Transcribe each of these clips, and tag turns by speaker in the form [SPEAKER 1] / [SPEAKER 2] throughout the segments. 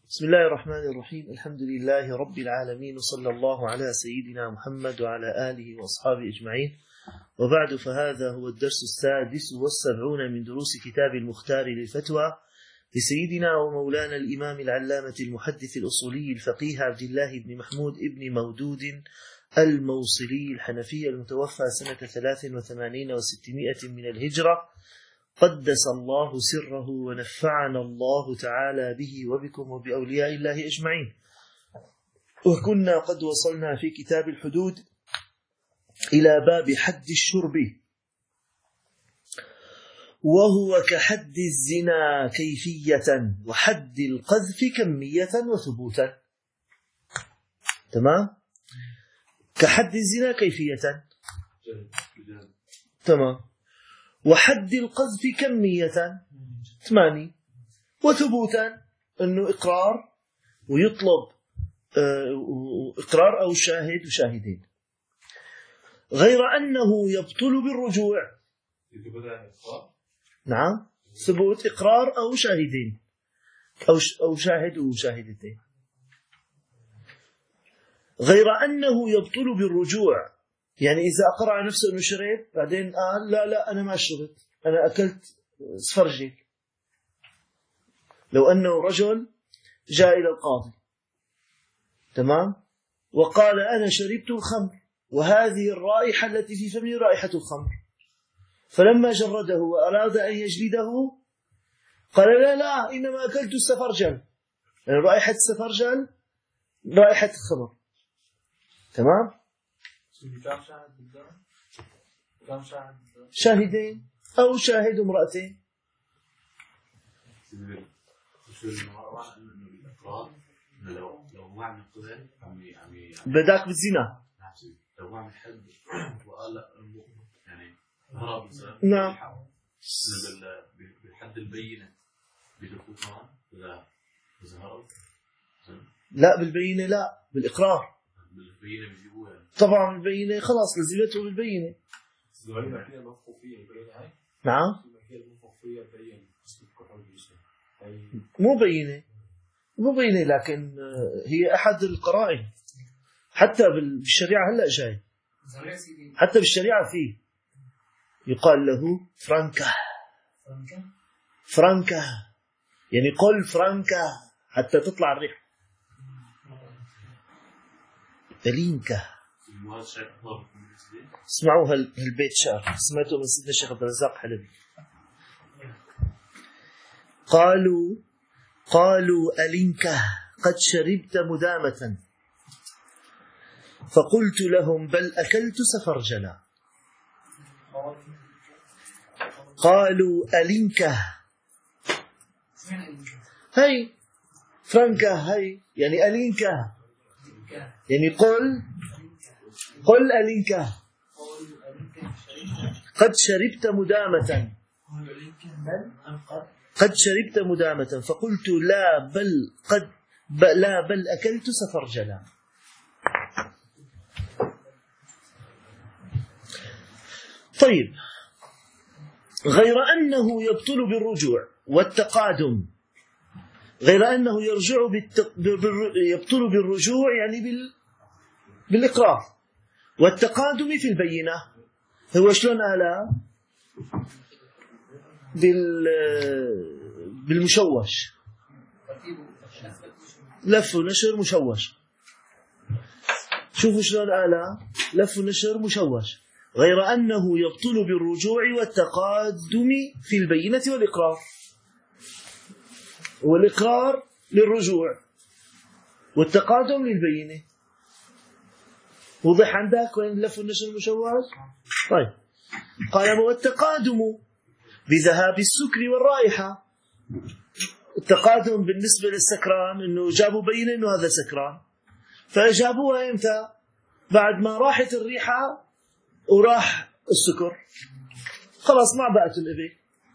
[SPEAKER 1] بسم الله الرحمن الرحيم. الحمد لله رب العالمين، وصلى الله على سيدنا محمد وعلى آله وأصحابه أجمعين، وبعد، فهذا هو الدرس 76 من دروس كتاب المختار للفتوى لسيدنا ومولانا الإمام العلامة المحدث الأصولي الفقيه عبد الله بن محمود ابن مودود الموصلي الحنفي المتوفى سنة 83 و600 من الهجرة، قدس الله سره ونفعنا الله تعالى به وبكم وبأولياء الله أجمعين. وكنا قد وصلنا في كتاب الحدود إلى باب حد الشرب، وهو كحد الزنا كيفية وحد القذف كمية وثبوتا. تمام؟ كحد الزنا كيفية، تمام، وحد القذف كمية 8، وثبوتا أنه إقرار ويطلب إقرار أو شاهد وشاهدين، غير أنه يبطل بالرجوع. نعم، ثبوت إقرار أو شاهدين أو شاهد وشاهدتين، غير أنه يبطل بالرجوع. يعني إذا أقر نفسه أنه شرب بعدين قال لا أنا ما شربت، أنا أكلت سفرجل. لو أنه رجل جاء إلى القاضي، تمام، وقال أنا شربت الخمر وهذه الرائحة التي في فمي رائحة الخمر، فلما جرده وأراد أن يجلده قال لا إنما أكلت السفرجل، يعني رائحة السفرجل رائحة الخمر. تمام؟ شاهدين أو شاهد امرأتين. بداك بالزنا، نعم،
[SPEAKER 2] بالحد البينة
[SPEAKER 1] لا بالبينة، لا بالإقرار. طبعا البينة خلاص لزمته بالبينة. نعم، مو بينة لكن هي أحد القرائن. حتى بالشريعة هلأ جاي، حتى بالشريعة فيه يقال له فرانكا، يعني قل فرانكا حتى تطلع الريح. بلينكا. اسمعوا هالبيت شعر سمعته من سيدنا الشيخ عبد الرزاق حلبي. قالوا ألينكه قد شربت مدامة، فقلت لهم بل أكلت سفرجلا. قالوا ألينكه، هاي فرانكا، هاي يعني ألينكه، يعني قل ألينكه قد شربت مدامة، قد شربت مدامة، فقلت لا بل أكلت سفرجلا. طيب، غير أنه يبطل بالرجوع والتقادم، غير أنه يبطل بالرجوع يعني بالإقرار، والتقادم في البينة. هو شلون آلا بالمشوش، لف ونشر مشوش. شوفوا شلون آلا لف ونشر مشوش. غير أنه يبطل بالرجوع والتقادم في البينة والإقرار، والإقرار للرجوع والتقادم للبينة. وضح عندك وين اللف والنشر المشوش؟ طيب، قال والتقادم بذهاب السكر والرائحة. التقادم بالنسبة للسكران إنه جابوا بينة إنه هذا سكران، فجابوها إمتى؟ بعد ما راحت الريحة وراح السكر، خلاص ما بقت الإبل.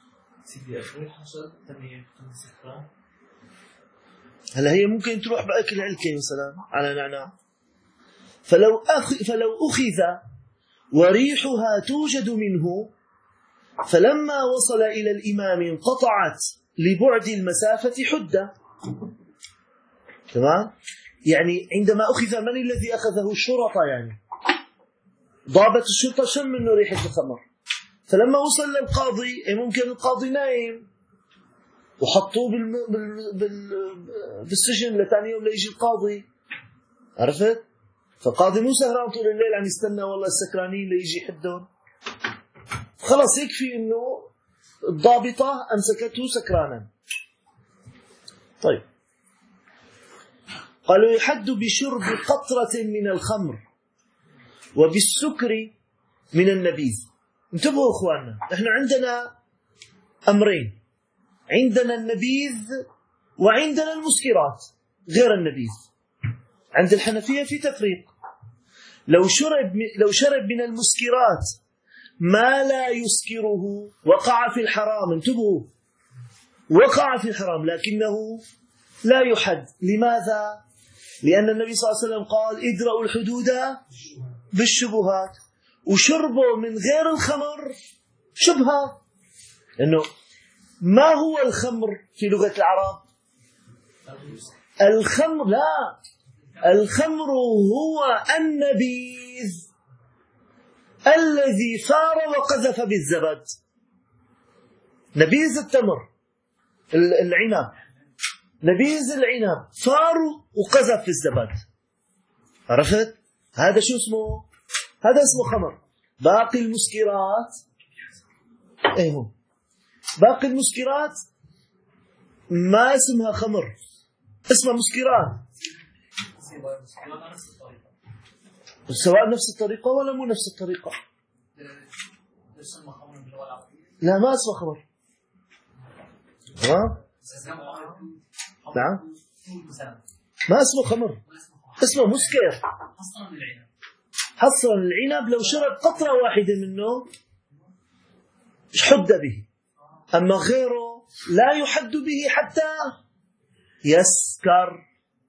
[SPEAKER 1] هلا هي ممكن تروح بأكل علكة مثلا على نعناع، فلو أخذ وريحها توجد منه، فلما وصل إلى الإمام انقطعت لبعد المسافة حدة. تمام؟ يعني عندما أخذ، من الذي أخذه؟ الشرطة. يعني ضابط الشرطة شم منه ريحة الخمر، فلما وصل للقاضي ممكن القاضي نايم وحطوه بالسجن لثاني يوم ليجي القاضي. عرفت؟ فالقاضي مو سهران طول الليل عم يستنى والله السكرانين ليجي يحدهم، خلص يكفي انه الضابطة امسكته سكرانا. طيب، قالوا يحد بشرب قطرة من الخمر وبالسكر من النبيذ. انتبهوا اخواننا، احنا عندنا امرين، عندنا النبيذ وعندنا المسكرات غير النبيذ. عند الحنفية في تفريق، لو شرب من المسكرات ما لا يسكره وقع في الحرام. انتبهوا، وقع في الحرام لكنه لا يحد. لماذا؟ لأن النبي صلى الله عليه وسلم قال ادرأوا الحدود بالشبهات، وشربوا من غير الخمر شبهة. لأنه ما هو الخمر في لغة العرب؟ الخمر لا، الخمر هو النبيذ الذي فار وقذف بالزبد. نبيذ التمر، العنب، نبيذ العنب فار وقذف في الزبد. عرفت؟ هذا شو اسمه؟ هذا اسمه خمر. باقي المسكرات باقي المسكرات ما اسمها خمر، اسمها مسكرات، سواء نفس الطريقة ولا مو نفس الطريقة. لا، ما اسمه خمر. نعم، ما اسمه خمر، اسمه مسكر. حصرا العنب لو شرب قطرة واحدة منه حد به، أما غيره لا يحد به حتى يسكر.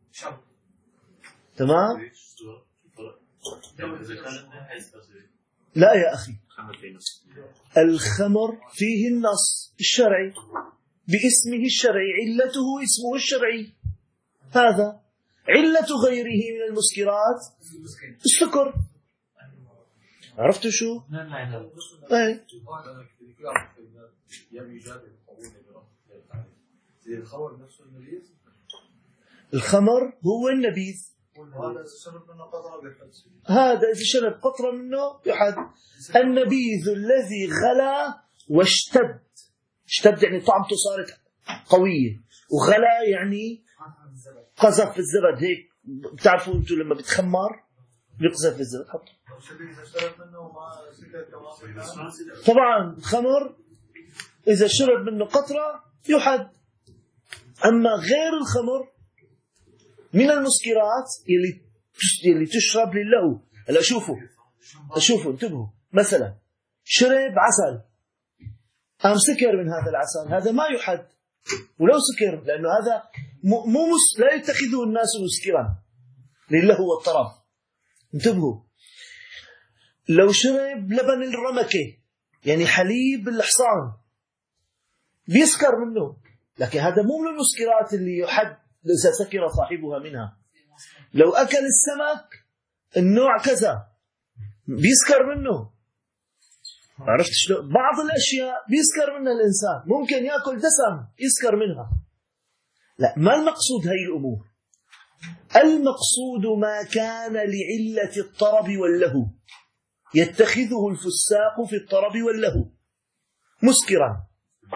[SPEAKER 1] تمام؟ لا يا أخي، الخمر فيه النص الشرعي باسمه الشرعي، علته اسمه الشرعي. هذا علة غيره من المسكرات السكر. عرفتوا شو؟ ايه. الخمر هو النبيذ، هذا إذا شرب قطرة منه يحد. النبيذ الذي غلا واشتد، اشتد يعني طعمته صارت قوية، وغلا يعني قذف في الزبد. هيك بتعرفوا انتم لما بتخمر بيقذف في الزبد. طبعا الخمر إذا شرب منه قطرة يحد. أما غير الخمر من المسكرات يلي تشرب لله. هلا شوفوا انتبهوا، مثلا شرب عسل، قام سكر من هذا العسل، هذا ما يحد ولو سكر، لأنه هذا لا يتخذه الناس مسكرا لله هو الطرب. انتبهوا، لو شرب لبن الرمكة يعني حليب الحصان بيسكر منه، لكن هذا مو من المسكرات اللي يحد إذا سكر صاحبها منها. لو أكل السمك النوع كذا بيسكر منه. عرفت شلون؟ بعض الأشياء بيسكر منها الإنسان، ممكن يأكل دسم يسكر منها. لا، ما المقصود هاي الأمور. المقصود ما كان لعلة الطرب واللهو، يتخذه الفساق في الطرب واللهو مسكرا.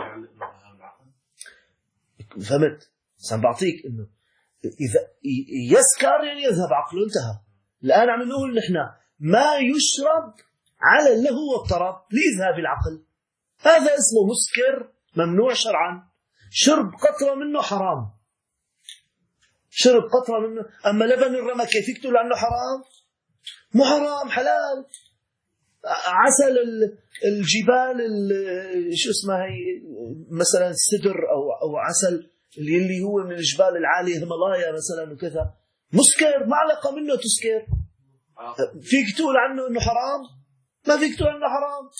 [SPEAKER 1] فهمت؟ سنبعطيك إنه إذا يسكر يعني يذهب عقله، انتهى. الآن عم نقول نحن ما يشرب على اللهو والطرب لإذهاب العقل، هذا اسمه مسكر ممنوع شرعا. شرب قطرة منه حرام، شرب قطرة منه. أما لبن الرمكة فيك تقول عنه حرام؟ مو حرام، حلال. عسل الجبال شو اسمها هي مثلا السدر أو عسل اللي هو من الجبال العالية الهيمالايا مثلا وكذا، مسكر، ما علاقة منه تسكر. فيك تقول عنه انه حرام؟ ما فيك تقول عنه حرام.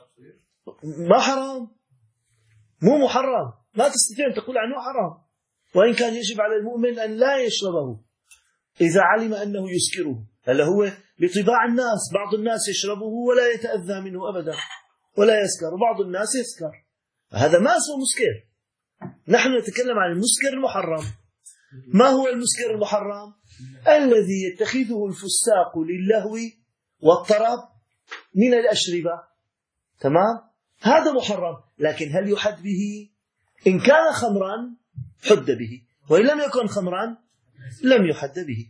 [SPEAKER 1] ما حرام، مو محرم، ما تستطيع ان تقول عنه حرام. وإن كان يجب على المؤمن أن لا يشربه إذا علم أنه يسكره. هل هو بطباع الناس، بعض الناس يشربه ولا يتأذى منه أبدا ولا يسكر، وبعض الناس يسكر، هذا ما اسمه مسكر. نحن نتكلم عن المسكر المحرم. ما هو المسكر المحرم؟ الذي يتخذه الفساق للهو والطرب من الأشربة، تمام؟ هذا محرم. لكن هل يحد به؟ إن كان خمرا حد به، وإن لم يكن خمرا لم يحد به.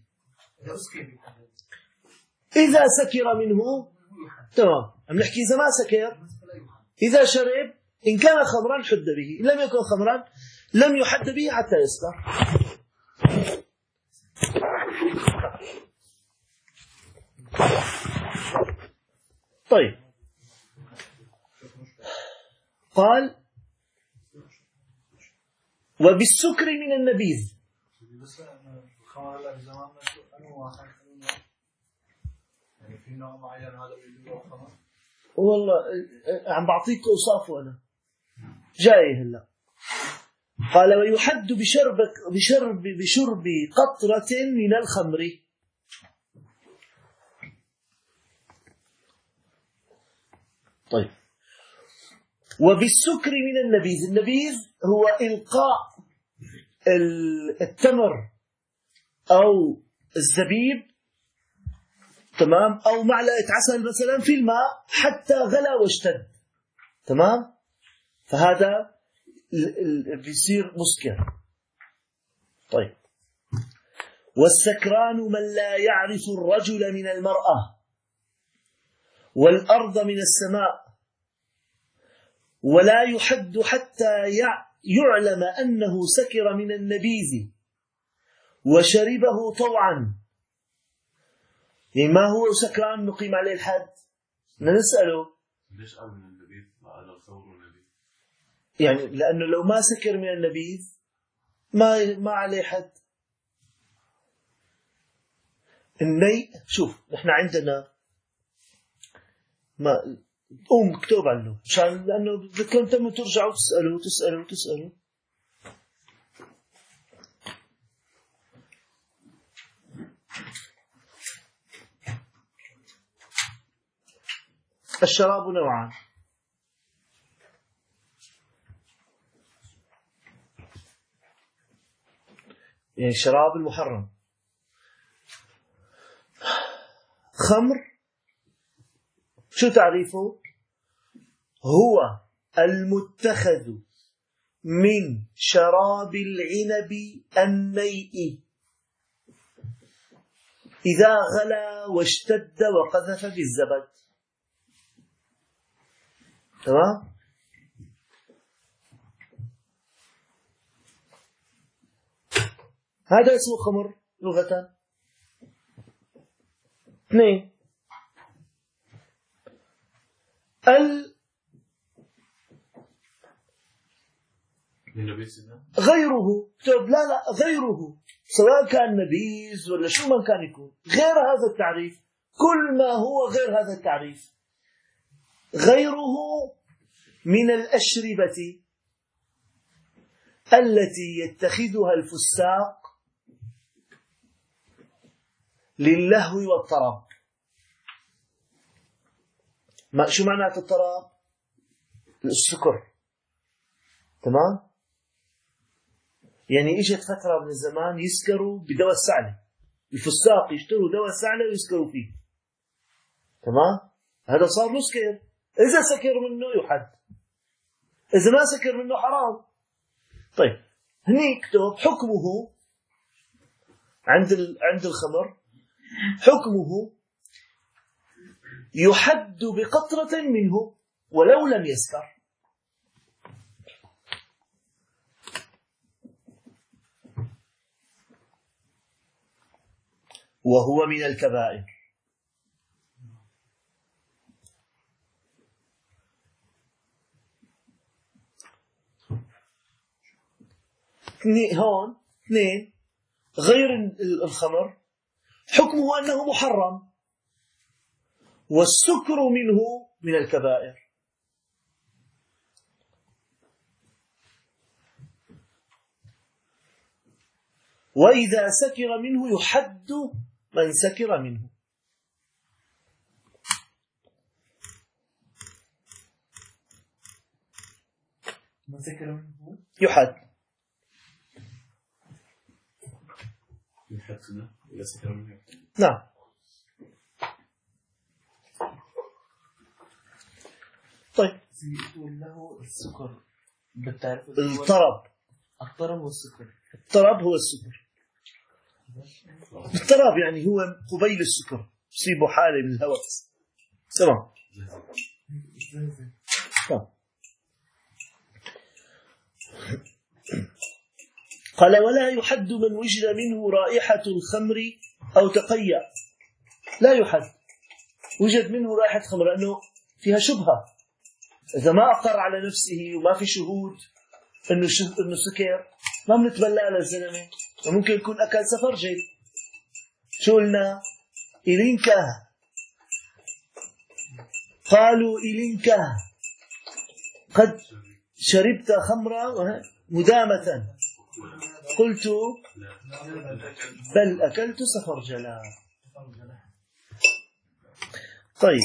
[SPEAKER 1] إذا سكر منه تمام، أم نحكي إذا ما سكر، إذا شرب إن كان خمرا حد به، إن لم يكن خمرا لم يحد به حتى يسكر. طيب، قال وبالسكر من النبيذ. والله عم بعطيك أوصافه أنا جاي هلا. قال ويحد بشرب قطرة من الخمر. طيب، وبالسكر من النبيذ. النبيذ هو إلقاء التمر أو الزبيب، تمام، أو معلقة عسل مثلا في الماء حتى غلى واشتد، تمام، فهذا بيصير مسكر. طيب، والسكران من لا يعرف الرجل من المرأة والأرض من السماء، ولا يحد حتى يعلم أنه سكر من النبيذ وشربه طوعا. يعني ما هو سكران نقيم عليه الحد؟ نسأله
[SPEAKER 2] ليش قال من النبيذ ما قال الخمر والنبيذ؟
[SPEAKER 1] يعني لأنه لو ما سكر من النبيذ ما عليه حد. شوف نحن عندنا ما اكتب عنه مشان لأنه بدكم ترجعوا تسألوا. الشراب نوعان: يعني الشراب المحرم خمر، شو تعريفه؟ هو المتخذ من شراب العنب النيء إذا غلى واشتد وقذف بالزبد، تمام؟ هذا اسمه خمر لغة. اثنين، غيره. لا غيره، سواء كان نبيذ ولا شو ما كان يكون، غير هذا التعريف. كل ما هو غير هذا التعريف، غيره من الأشربة التي يتخذها الفساق للهو والطرب. شو معنى الطرب؟ السكر، تمام؟ يعني اجت فترة من الزمان يسكروا بدواء السعلة، الفساق يشتروا دواء السعلة ويسكروا فيه، تمام؟ هذا صار مسكر. إذا سكر منه يحد، إذا ما سكر منه حرام. طيب، هني اكتب حكمه عند الخمر، حكمه يحد بقطرة منه ولو لم يسكر. وهو من الكبائر. هون اثنين، غير الخمر حكمه أنه محرم، والسكر منه من الكبائر. وإذا سكر منه يحد من سكر منه.
[SPEAKER 3] من سكر منه
[SPEAKER 1] يحد. نعم. طيب
[SPEAKER 3] يقول له السكر بالتعريف
[SPEAKER 1] الطرب
[SPEAKER 3] والسكر.
[SPEAKER 1] الطرب هو السكر. الطرب يعني هو قبيل السكر، يصيبه حالة من الهوس. تمام. قال ولا يحد من وجد منه رائحة الخمر أو تقيأ. لا يحد، وجد منه رائحة خمر لأنه فيها شبهة. إذا ما أقر على نفسه وما في شهود إنه سكر، ما بنتبلع للزلمة. وممكن يكون أكل سفرجل. شو قلنا؟ إلينكا. قالوا إلينكا قد شربت خمرا مدامة. قلت بل أكلت سفرجلا. طيب،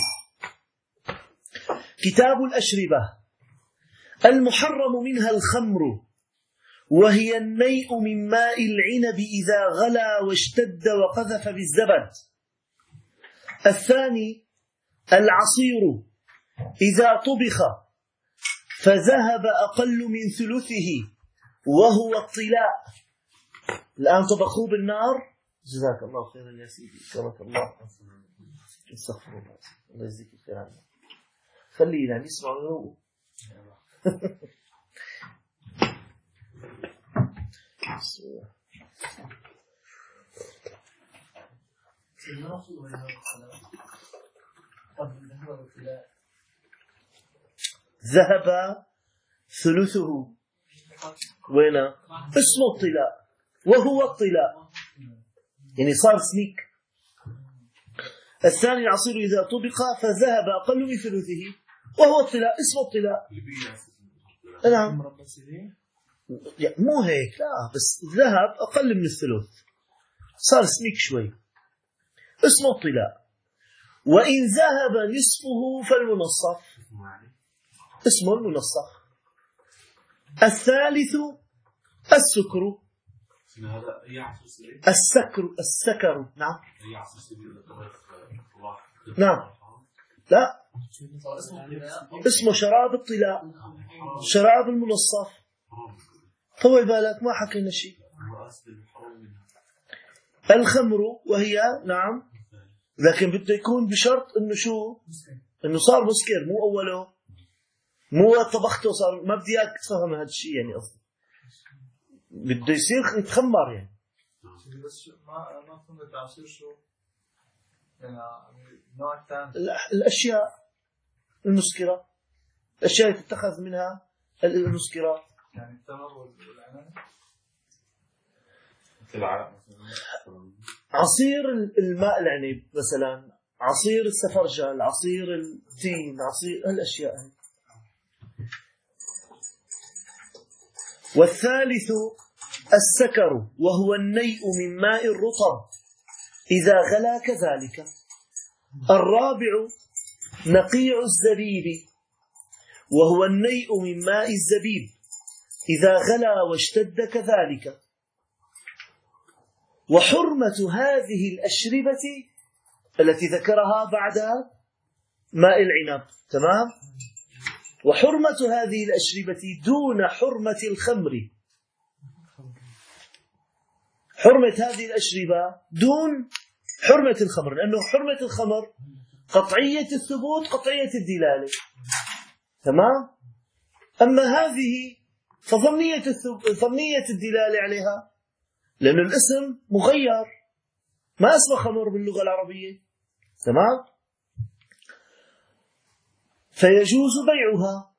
[SPEAKER 1] كتاب الأشربة. المحرم منها الخمر، وهي النيء من ماء العنب إذا غلا واشتد وقذف بالزبد. الثاني العصير إذا طبخ فذهب أقل من ثلثه وهو الطلاء. الآن طبخوه بالنار. جزاك الله خيرا يا سيدي، كرمك الله. استغفر الله، الله يجزيك الخير. خلينا نسمع له. ذهب ثلثه. وين؟ اسمه الطلاء، وهو الطلاء يعني صار سنيك. الثاني العصير إذا طبق فذهب أقل من ثلثه وهو الطلاء، اسمه الطلاء. نعم، مو هيك، لا، بس ذهب أقل من الثلث، صار سنيك شوي، اسمه الطلاء. وإن ذهب نصفه فالمنصف، اسمه المنصف. الثالث السكر. السكر. نعم. نعم. لا، اسمه شراب الطلاء، شراب المنصف. طول بالك ما حكينا شيء. الخمر وهي نعم، لكن بده يكون بشرط انه شو؟ انه صار مسكر، مو اوله، مو طبخته صار. ما بدي اياك تفهم هذا الشيء، يعني قصدي بده يصير يتخمر يعني.
[SPEAKER 3] بس ما فهمت العصير شو يعني نوع ثاني.
[SPEAKER 1] الاشياء المسكره، الاشياء اللي تتخذ منها المسكرات،
[SPEAKER 3] يعني التمر والعنب.
[SPEAKER 1] عصير الماء العنب مثلا، عصير السفرجل، عصير التين، عصير الاشياء هي. والثالث السكر، وهو النيء من ماء الرطب إذا غلا كذلك. الرابع نقيع الزبيب، وهو النيء من ماء الزبيب إذا غلا واشتد كذلك. وحرمة هذه الأشربة التي ذكرها بعد ماء العنب، تمام؟ وحرمة هذه الأشربة دون حرمة الخمر. حرمة هذه الأشربة دون حرمة الخمر، لأنه حرمة الخمر قطعية الثبوت قطعية الدلالة، تمام؟ أما هذه فظنية الدلالة عليها، لأن الاسم مغير، ما اسمه خمر باللغة العربية، تمام؟ فيجوز بيعها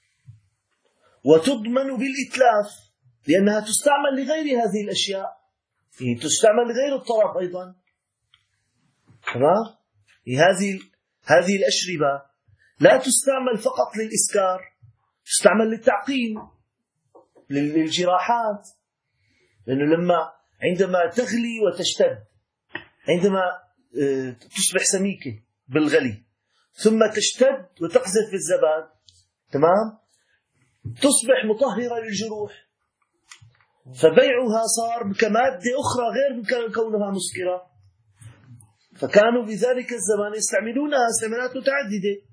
[SPEAKER 1] وتضمن بالإتلاف، لأنها تستعمل لغير هذه الأشياء، يعني تستعمل لغير الطرف أيضا، تمام؟ هذه الأشربة لا تستعمل فقط للإسكار، تستعمل للتعقيم، للجراحات، لأنه لما عندما تغلي وتشتد، عندما تصبح سميكة بالغلي ثم تشتد وتقذف في الزباد، تمام، تصبح مطهرة للجروح، فبيعها صار كمادة أخرى غير كونها مسكرة، فكانوا في ذلك الزمان يستعملونها استعمالات متعددة.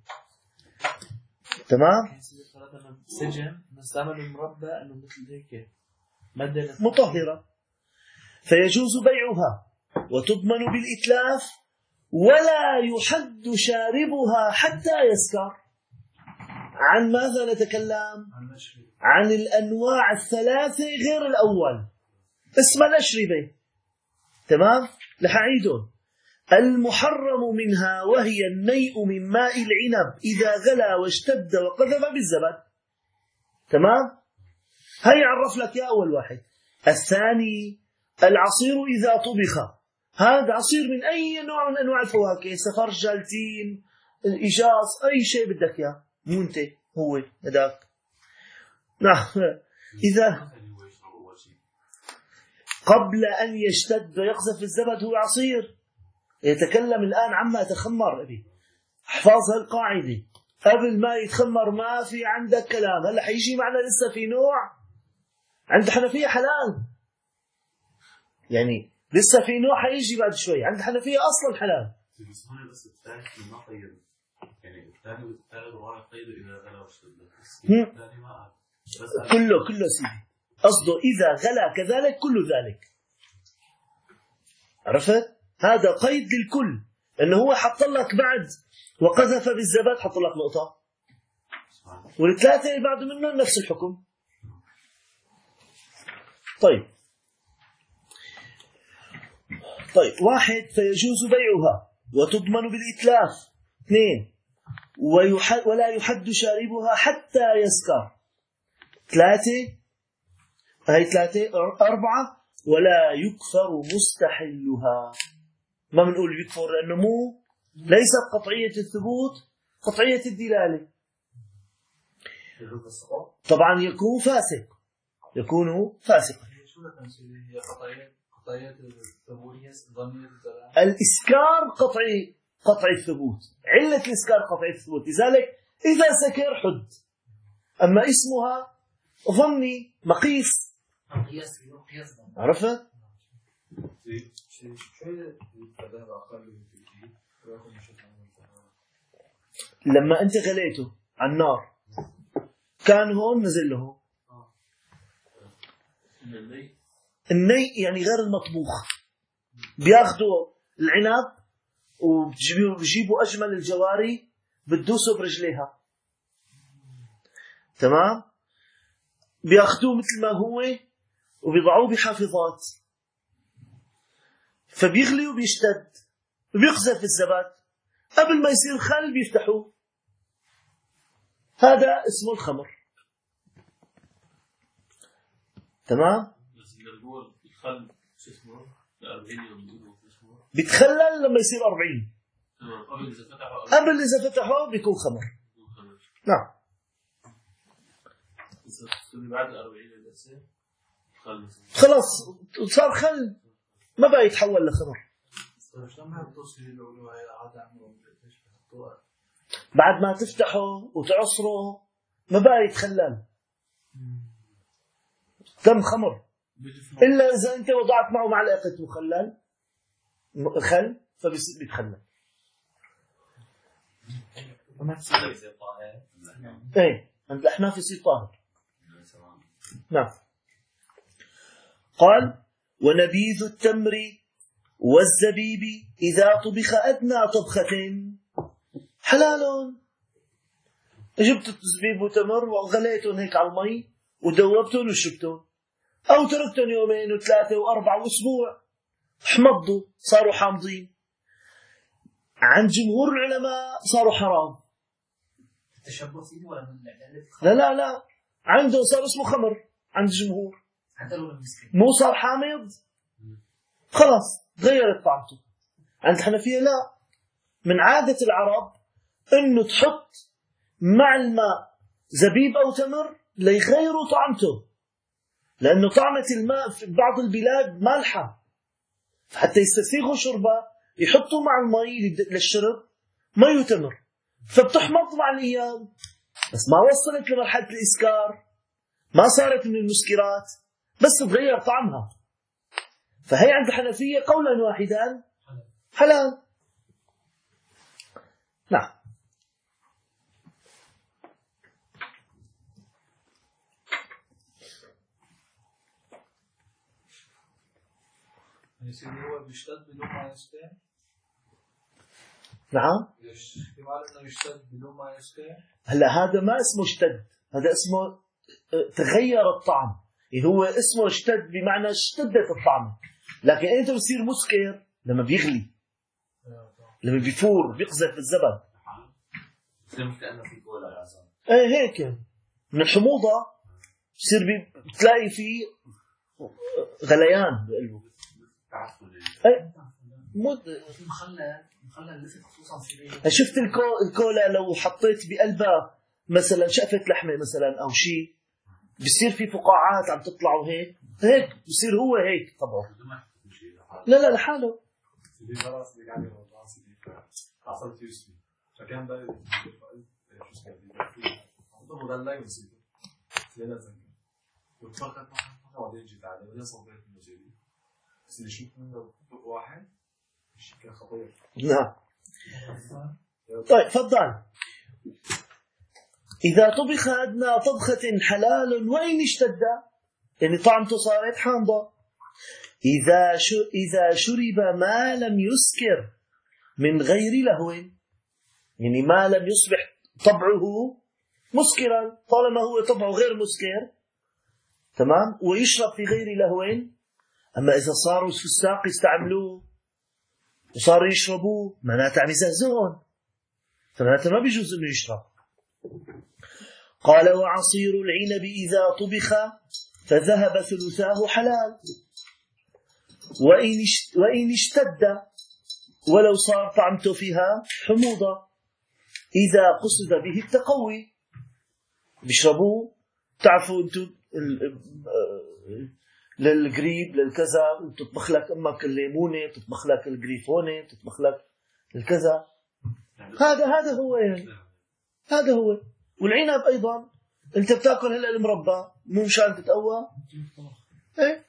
[SPEAKER 1] تمام.
[SPEAKER 3] سجن نستعمل المربى انه مثل هيك مادة
[SPEAKER 1] مطهرة، فيجوز بيعها وتضمن بالإتلاف ولا يحد شاربها حتى يسكر. عن ماذا نتكلم؟ عن الأنواع الثلاثة غير الأول، اسمها الأشربة. تمام. رح أعيدهم. المحرم منها وهي النيء من ماء العنب إذا غلى واشتد وقذف بالزبد. تمام. هي عرف لك يا أول واحد. الثاني العصير إذا طبخ، هذا عصير من أي نوع من أنواع الفواكه، سفر، جالتين، إجاص، أي شيء بدك إياه، مو أنت هو هذاك. نعم. إذا قبل أن يشتد ويقذف الزبد هو عصير. يتكلم الآن عما يتخمر. أبي احفظ هالقاعدة، قبل ما يتخمر ما في عندك كلام. هلا حيجي معنا لسه في نوع عند حنفية حلال، يعني لسه في نوع حيجي بعد شوي عند حنفية أصلا حلال.
[SPEAKER 2] بس الثاني ما قيد، يعني الثاني بتتاخذ وراء قيد إذا غلا واشتد. الثاني ما
[SPEAKER 1] كله سيدي قصده إذا غلا كذلك كل ذلك. عرفت؟ هذا قيد للكل، انه هو حط لك بعد وقذف بالزبد حط لك نقطة، والثلاثة اللي بعد منه نفس الحكم. طيب واحد فيجوز بيعها وتضمن بالإتلاف. اثنين ولا يحد شاربها حتى يسكر. ثلاثة، هاي ثلاثة. أربعة ولا يكفر مستحلها. ما بنقول يكفر لأنه مو ليست قطعية الثبوت، قطعية الدلالة. طبعا يكون فاسق، يكون فاسقا.
[SPEAKER 3] هي قطعية الثبوت هي ضمير
[SPEAKER 1] الإسكار قطعي الثبوت، علة الإسكار قطعي الثبوت، لذلك إذا سكر حد. أما اسمها ظني مقيس. عرفت؟ لما أنت غليته على النار كان هون نزل له النيء، يعني غير المطبوخ. بياخدوا العنب وبيجيبوا أجمل الجواري بتدوسوا برجليها، تمام، بياخدوه مثل ما هو وبيضعوه بحافظات، فبيغلي وبيشتد وبيقذف الزبد، قبل ما يصير خل بيفتحوه. هذا اسمه الخمر. تمام.
[SPEAKER 2] الخل شو اسمه؟ 40 يوم
[SPEAKER 1] بيتخلل لما يصير 40. قبل إذا فتحوه بيكون خمر. نعم.
[SPEAKER 2] بعد 40
[SPEAKER 1] خلاص صار خل، ما بقى يتحول لخمر. بعد ما تفتحه وتعصره ما بقى يتخلل، تم خمر. إلا إذا أنت وضعت معه معلقة خل فبيصير بيتخلل. إيه عند الأحناف يصير طاهر. نعم. قال ونبيذ التمر والزبيب إذا طبخ أدنى طبخة حلال. جبت الزبيب وتمر وغليتهم هيك على المي ودوبتهم وشربتهم، أو تركتهم يومين وثلاثة وأربعة وأسبوع حمضوا صاروا حامضين. عند جمهور العلماء صاروا حرام.
[SPEAKER 3] التشبه فيه ولا من
[SPEAKER 1] لا عنده صار اسمه خمر عند الجمهور، مو صار حامض خلاص غيرت طعمته. عند الحنفية لا، من عادة العرب انه تحط مع الماء زبيب او تمر ليغيروا طعمته، لأنه طعمة الماء في بعض البلاد مالحة، فحتى يستسيغوا شربة يحطوا مع المي للشرب مي تمر، فبتحمض مع الأيام، بس ما وصلت لمرحلة الإسكار، ما صارت من المسكرات، بس تغير طعمها. فهي عند الحنفية قولا واحدا حلال. نعم.
[SPEAKER 3] يصير هو بيشتد بدون ما يسكر.
[SPEAKER 1] نعم.
[SPEAKER 3] احتمال انه يشتد بدون ما يسكر.
[SPEAKER 1] هلا هذا ما اسمه اشتد، هذا اسمه تغير الطعم. هو اسمه اشتد بمعنى اشتدت الطعم، لكن انت بصير مسكر لما بيغلي، لما بيفور بيقذف بالزبد.
[SPEAKER 2] فهمت كأنه في كولا يا زلمة.
[SPEAKER 1] ايه هيك من الحموضة بصير بتلاقي فيه غليان بقلبه. ايه
[SPEAKER 3] مخلل لسه خصوصا في
[SPEAKER 1] شفت الكولا لو حطيت بقلبها مثلا شقفة لحمة مثلا او شيء، بصير في فقاعات عم تطلع وهيك بصير هو هيك طبعا. لا لحاله.
[SPEAKER 4] فكان بقى ده لا يمسك لازم وفقط ما هو يجي على ولا صبيت المجري بس اللي شوف منه واحد شكل خطير.
[SPEAKER 1] نعم. طيب تفضل. إذا طبخ أدنى طبخة حلال وإن اشتد، يعني طعمته صارت حامضة. إذا شرب ما لم يسكر من غير لهو، يعني ما لم يصبح طبعه مسكرا، طالما هو طبعه غير مسكر تمام، ويشرب في غير لهو. أما إذا صاروا الفساق يستعملوه وصاروا يشربوه معناته عم يزهزهون، فمعناته ما بيجوز إنه يشرب. قال وعصير العنب إذا طبخ فذهب ثلثاه حلال وإن اشتد ولو صار طعمته فيها حموضة، إذا قصد به التقوي. بيشربوه، تعرفوا أنتم للقريب للكذا تطبخ لك أمك الليمونة، تطبخ لك القريفونة، تطبخ لك الكذا. هذا هو يعني هذا هو. والعنب أيضا أنت بتأكل هلأ المربى مو مشان تتقوى. إيه؟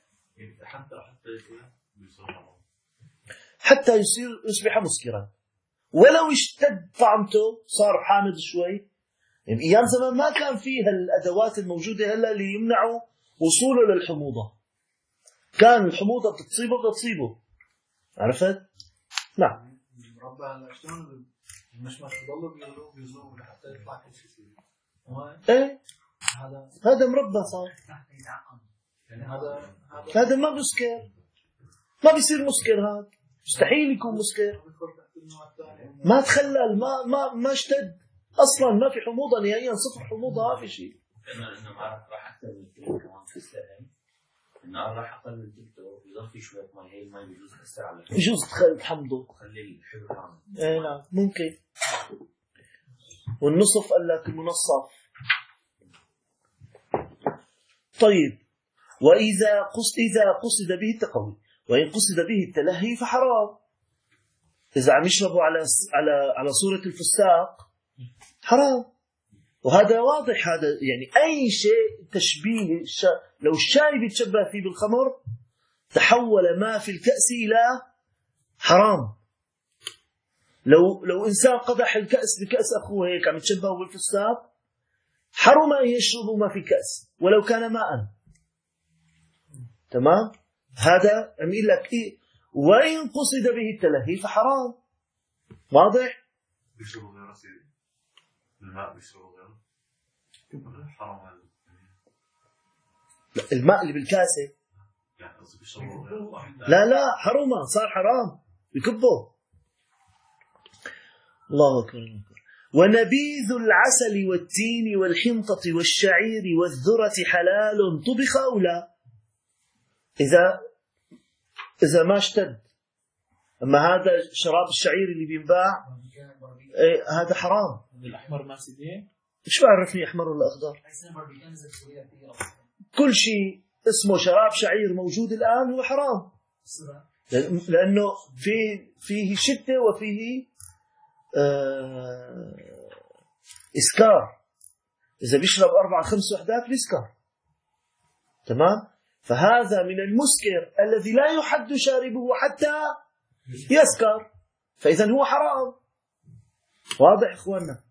[SPEAKER 1] حتى يصبح مسكرا ولو اشتد طعمته صار حامض شوي. يعني أيام زمان ما كان فيه الأدوات الموجودة هلا اللي يمنعوا وصوله للحموضة، كان الحموضة بتصيبه عرفت؟ نعم.
[SPEAKER 3] المربى هلا شلون مش بيضلوا بيغلوه لحتى يطلع كل شيء.
[SPEAKER 1] ايه هذا مربى صار،
[SPEAKER 3] يعني
[SPEAKER 1] هذا ما بيسكر، ما بيصير مسكر، هذا مستحيل يكون مسكر، ما تخلل ما اشتد اصلا، ما في حموضه نهائيا، صفر حموضه، ما في شيء.
[SPEAKER 2] انه راح اكثر من كيلو كمان في الساعه، انه راح اقل من كيلو يضيف شويه مي، هي المي بيجوز تاثر على
[SPEAKER 1] يجوز تخلي حمضه
[SPEAKER 2] تخلي الحبر حامض.
[SPEAKER 1] اي نعم ممكن. والنصف قال لك المنصف. طيب واذا قصد به التقوي وان قصد به التلهي فحرام. اذا عم يشربوا على صوره الفساق حرام، وهذا واضح. هذا يعني أي شيء تشبيه لو الشاي بيتشبه فيه بالخمر تحول ما في الكأس إلى حرام. لو إنسان قدح الكأس بكأس أخوه هيك عم يتشبه بالفساق، حرم أن يشربوا ما في الكأس ولو كان ماء. تمام. هذا عم يقول لك إيه، وإن قصد به التلهي فحرام. واضح.
[SPEAKER 2] بيشربوا غير سيدي الماء، بيشربوا غيره حرام هذا.
[SPEAKER 1] الماء اللي بالكاسة
[SPEAKER 2] يعني قصدي بيشربوا غيره.
[SPEAKER 1] لا حرمة، صار حرام بكبه. الله أكبر. ونبيذ العسل والتين والحنطة والشعير والذرة حلال طبخ أو لا، إذا ما اشتد. أما هذا شراب الشعير اللي بينباع هذا حرام.
[SPEAKER 3] الأحمر ما سيدي،
[SPEAKER 1] إيش بعرفني أحمر ولا أخضر؟ كل شيء اسمه شراب شعير موجود الآن هو حرام، لأنه فيه شدة وفيه إسكار. إذا بيشرب 4-5 وحدات بيسكر. تمام؟ فهذا من المسكر الذي لا يحد شاربه حتى يسكر، فإذا هو حرام. واضح إخواننا؟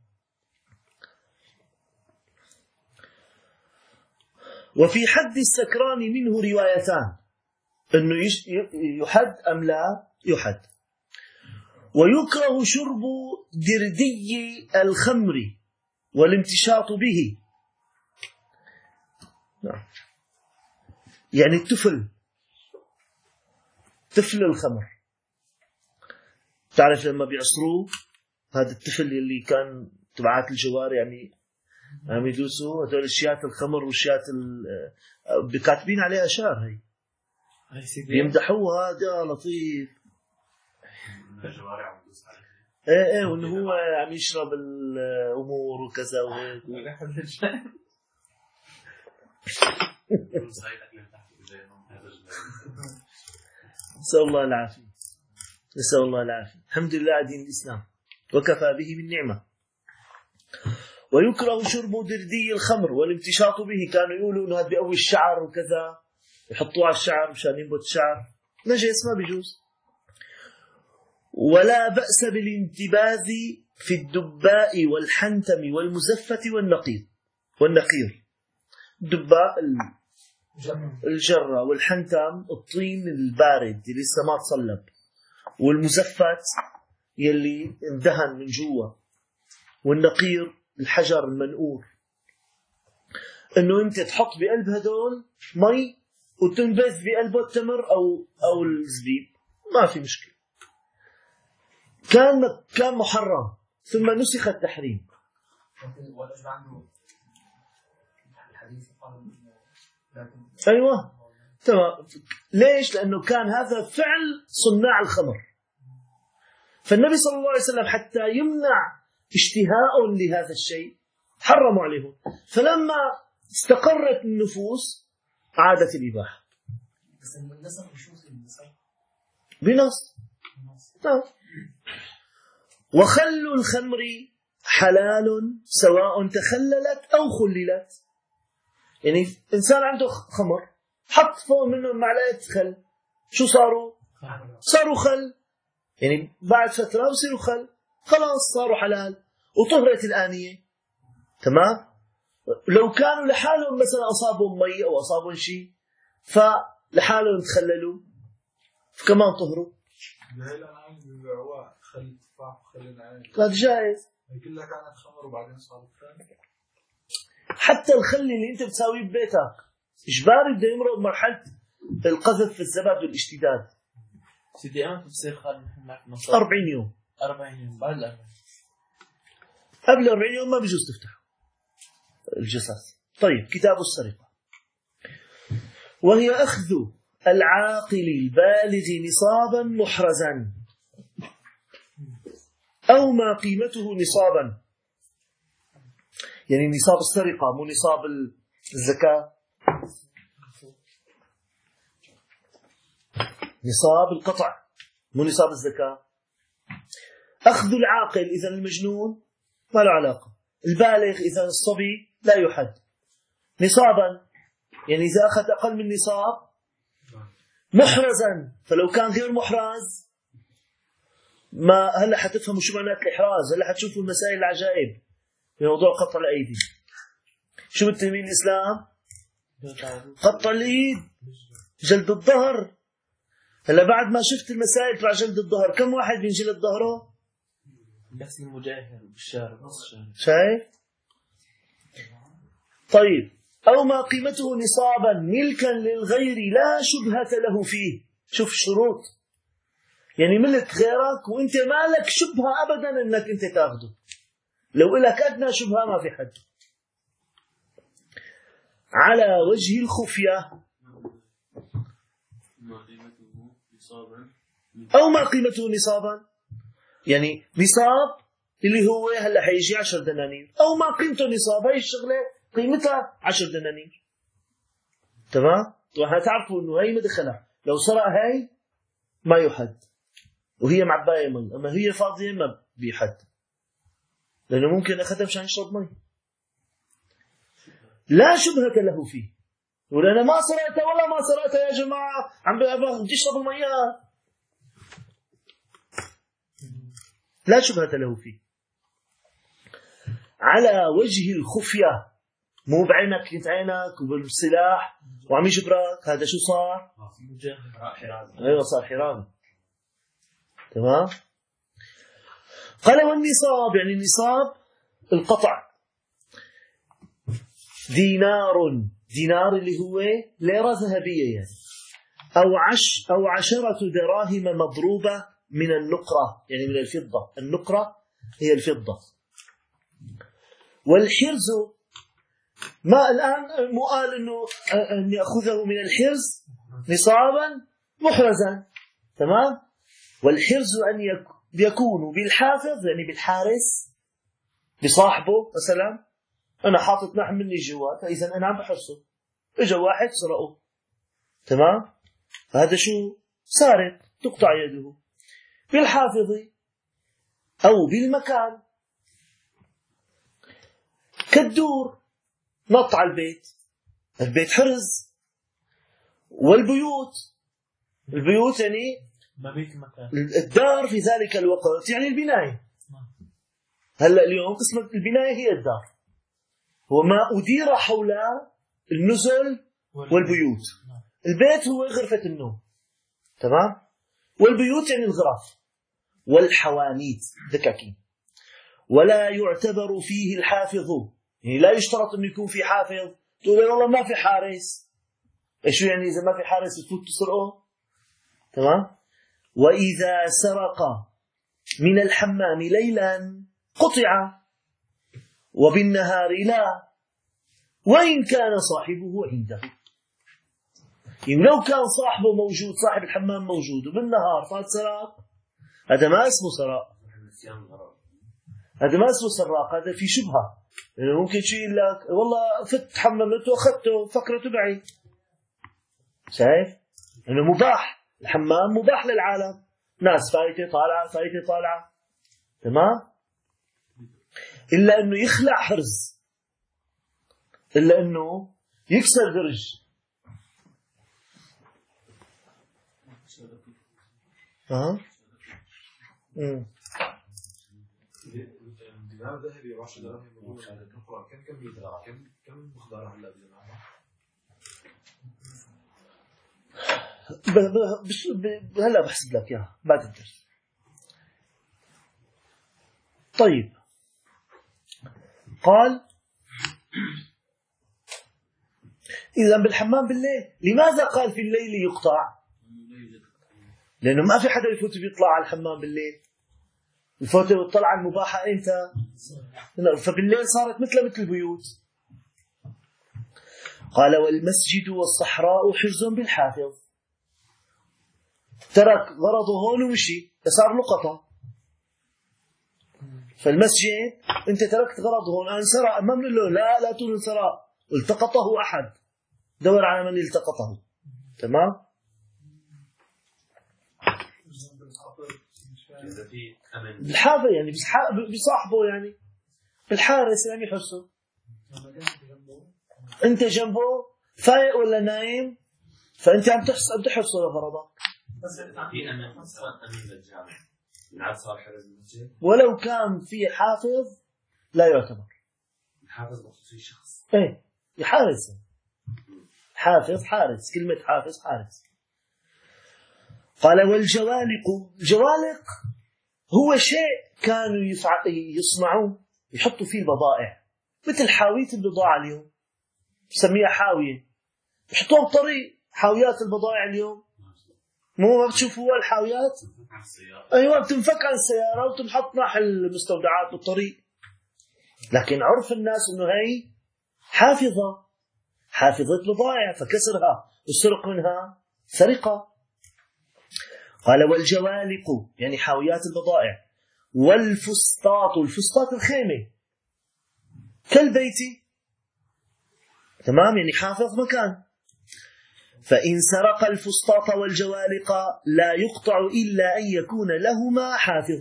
[SPEAKER 1] وفي حد السكران منه روايتان، أنه يحد أم لا يحد. ويكره شرب دردي الخمر والامتشاط به. يعني طفل الخمر، تعرف لما بيعصروه هذا الطفل اللي كان تبعات الجوار يعني عم يدوسوا هذول الشيات الخمر والشيات بكاتبين عليها شعر، هي بيمدحوها. هذا لطيف. ايه وانه هو عم يشرب الامور وكذا وهيك. نسأل الله العافية، نسأل الله العافية. الحمد لله دين الإسلام وكفى به من نعمة. ويكره شرب دردي الخمر والامتشاط به. كانوا يقولوا انه هذا بيقوي الشعر وكذا، يحطوه على الشعر مشان ينبت الشعر. نجس، ما بيجوز. ولا بأس بالانتباذ في الدباء والحنتم والمزفة والنقير. الدباء الجرة، والحنتم الطين البارد اللي لسه ما تصلب، والمزفت يلي اندهن من جوا، والنقير الحجر المنقور. انه انت تحط بقلب هدول مي وتنبذ بقلبه التمر او الزبيب، ما في مشكلة. كان محرم ثم نسخ التحريم. ايوه تمام. ليش؟ لانه كان هذا فعل صناع الخمر، فالنبي صلى الله عليه وسلم حتى يمنع اشتهاء لهذا الشيء حرموا عليهم. فلما استقرت النفوس عادت الإباحة بنص. وخل الخمر حلال سواء تخللت أو خللت. يعني إنسان عنده خمر حط فوق منه معلقة خل، شو صاروا خل. يعني بعد فترة بصيروا خل، خلاص صاروا حلال وطهرت الآنية. تمام. لو كانوا لحالهم مثلا أصابهم مي أو أصابهم شيء فلحالهم تخللوا كمان طهروا. هذا جائز.
[SPEAKER 4] كلها كانت خمر وبعدين صارت خل.
[SPEAKER 1] حتى الخل اللي انت بتساويه ببيتك اجباري بده يمرق بمرحله القذف في الزبد والاشتداد.
[SPEAKER 3] سيدي امتى بصير خل؟
[SPEAKER 1] 40 يوم.
[SPEAKER 3] 40 يوم. بعد 40
[SPEAKER 1] قبل 40 يوم ما بيجوز تفتح الجثث. طيب، كتاب السرقة. وهي أخذ العاقل البالغ نصابا محرزا أو ما قيمته نصابا. يعني نصاب السرقة مو نصاب الزكاة، نصاب القطع مو نصاب الزكاة. أخذ العاقل إذا المجنون ما له علاقة، البالغ إذا الصبي لا يحد. نصابا يعني إذا أخذ أقل من نصاب. محرزا فلو كان غير محرز ما هلا حتفهموا شو معنات الإحراز. هلا حتشوفوا المسائل العجائب في موضوع قطع الأيدي. شو بتسميه الإسلام؟ قطع الإيد، جلد الظهر. هلا بعد ما شفت المسائل تبع جلد الظهر، كم واحد بينجلد ظهره؟
[SPEAKER 3] بس المجاهر بالشارع نص شهر.
[SPEAKER 1] شايف؟ طيب، أو ما قيمته نصابا ملكا للغير لا شبهة له فيه. شوف الشروط، يعني ملك غيرك وانت ما لك شبهة أبدا انك انت تاخده. لو لك أدنى شبهة ما في حد. على وجه الخفية أو ما قيمته نصابا، يعني نصاب اللي هو هلا حيجي 10 دنانير، أو ما قيمته نصاب، هاي الشغلة قيمتها 10 دنانير. تمام؟ طبعا تعرفوا انه هي مدخلها، لو سرق هاي ما يحد وهي معباية مي، اما هي فاضية ما بيحد، لانه ممكن اخذها مشان يشرب مي. لا شبهة له فيه، يقول انا ما سرقتها ولا ما سرقتها يا جماعة، عم بدي اشرب المياه. لا شبهة له فيه. على وجه الخفية، مو بعينك كنت عينك وبالسلاح وعم يجبرك، هذا شو صار؟ ايوه صار حرامي. تمام. قال والنصاب، يعني النصاب القطع، دينار اللي هو ليرة ذهبية يعني، أو 10 دراهم مضروبة من النقرة، يعني من الفضة. النقرة هي الفضة. والحرز ما الآن مو قال إنه أن يأخذه من الحرز نصابا محرزا. تمام. والحرز أن يكون بالحافظ، يعني بالحارس، بصاحبه. مثلا أنا حاطط نحن مني جوات، إذا أنا عم بحرسه، إجا واحد سرقه. تمام. هذا شو؟ سارق، تقطع يده. بالحافظ أو بالمكان، كالدور، نط على البيت حرز. والبيوت، البيوت يعني
[SPEAKER 3] مبيت مكان،
[SPEAKER 1] الدار في ذلك الوقت يعني البناية. هلأ اليوم قسم البناية هي الدار، وما أدير حول النزل والبيوت. البيت هو غرفة النوم. تمام. والبيوت يعني الغرف. والحوانيت دكاكين. ولا يعتبر فيه الحافظ، يعني لا يشترط أن يكون في حافظ. تقول والله ما في حارس، إيش يعني إذا ما في حارس تفوت تسرقه؟ تمام. وإذا سرق من الحمام ليلا قطع، وبالنهار لا، وإن كان صاحبه عنده. يعني لو كان صاحبه موجود، صاحب الحمام موجود، وبالنهار فات سراق، هذا ما اسمه سراق، هذا ما اسمه سراق، هذا في شبهة. يعني ممكن شيء يقول لك والله فت حممته أخذته فكرته بعيد. شايف إنه مباح، الحمام مباح للعالم، ناس فايتة طالعة فايتة طالعة. تمام. إلا إنه يخلع حرز، إلا إنه يكسر درج.
[SPEAKER 4] دينار ذهبي و10 دراهم مضروبة على النقرة، كم يدرع؟ كم مقدارها هلا بدينار؟
[SPEAKER 1] هلا بحسب لك اياها بعد الدرس. طيب. قال إذا بالحمام بالليل. لماذا قال في الليل يقطع؟ لأنه ما في حدا يفوت بيطلع على الحمام بالليل. الفوت والطلعة المباحة إمتى؟ فبالليل صارت مثل البيوت. قال والمسجد والصحراء حرز بالحافظ. ترك غرضه هون ومشي، صار لقطة. فالمسجد انت تركت غرضه هون، أن سرق، ما بنقول له لا تقول سرق، التقطه أحد، دور على من التقطه. تمام. بالحافظ يعني بصاحبه، يعني بالحارس يعني حرسه. انت جنبه فايق ولا نايم، فانت عم تحرسه لغرضك.
[SPEAKER 2] في أمن للجامع العاد صار حرز المسجد.
[SPEAKER 1] ولو كان في حافظ لا يعتبر
[SPEAKER 2] الحافظ بخصوصي شخص.
[SPEAKER 1] ايه يحارس، حافظ حارس، كلمة حافظ حارس. قال والجوالق. الجوالق هو شيء كانوا يصنعوه يحطوا فيه البضائع، مثل حاوية البضاعة اليوم بسميها حاوية، يحطوها بطريق. حاويات البضائع اليوم مو ما بتشوفوا الحاويات؟ ايوه بتنفك عن السيارة وتنحط ناحية المستودعات بالطريق. لكن عرف الناس انه هي حافظة بضائع، فكسرها والسرق منها سرقة. قال والجوالق يعني حاويات البضائع. والفسطاط الخيمة كالبيت. تمام. يعني حافظ مكان. فإن سرق الفسطاط والجوالق لا يقطع إلا أن يكون لهما حافظ.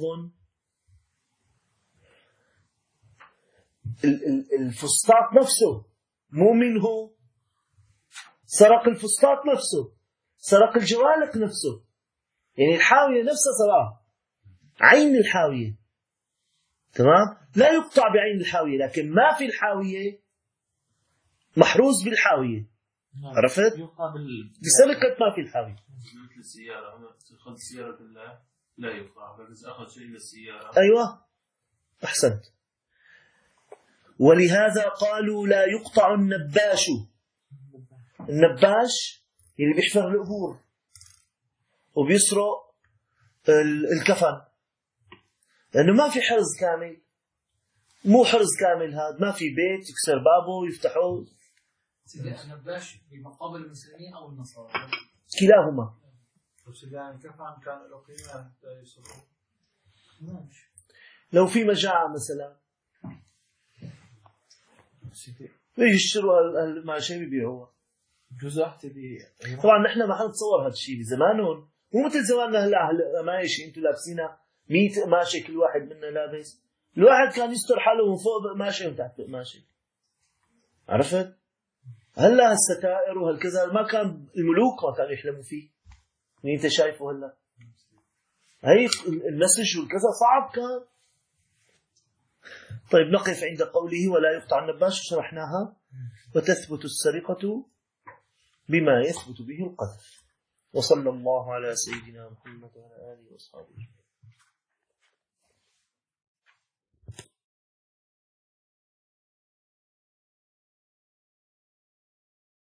[SPEAKER 1] الفسطاط نفسه مو منه، سرق الفسطاط نفسه، سرق الجوالق نفسه، يعني الحاوية نفسها سرقها، عين الحاوية، تمام؟ لا يقطع بعين الحاوية، لكن ما في الحاوية محروز بالحاوية، عرفت؟ بسرقة ما في الحاوية.
[SPEAKER 3] مثل السيارة، أخذ السيارة كلها لا يقطع، بس أخذ شيء للسيارة.
[SPEAKER 1] أيوة أحسنت. ولهذا قالوا لا يقطع النباش. النباش اللي بيحفر القبور وبيسرق الكفن، لأنه ما في حرز كامل، مو حرز كامل، هذا ما في بيت يكسر بابه ويفتحه.
[SPEAKER 5] سيدي النباش بمقابل المسلمين أو النصارى؟
[SPEAKER 1] كلاهما.
[SPEAKER 5] سيدي الكفن كان له قيمة حتى يسرقوا.
[SPEAKER 1] لو في مجاعة مثلا بيجي يشتروا الماشي بيبيعوها. طبعا نحن ما حنتصور هذا الشيء بزمانهم، مو مثل زماننا هلا ماشي انتم لابسينها 100 ماشي كل واحد منا لابس، الواحد كان يستر حاله من فوق ماشي وتحت ماشي، عرفت؟ هلا هالستائر وهالكذا ما كان الملوك ما كانوا يحلموا فيه، اللي انت شايفه هلا هي النسج والكذا صعب كان. طيب نقف عند قوله ولا يقطع النباش، شرحناها. وتثبت السرقة بما يثبت به القذف. وصلى الله على سيدنا محمد وعلى آله وصحبه.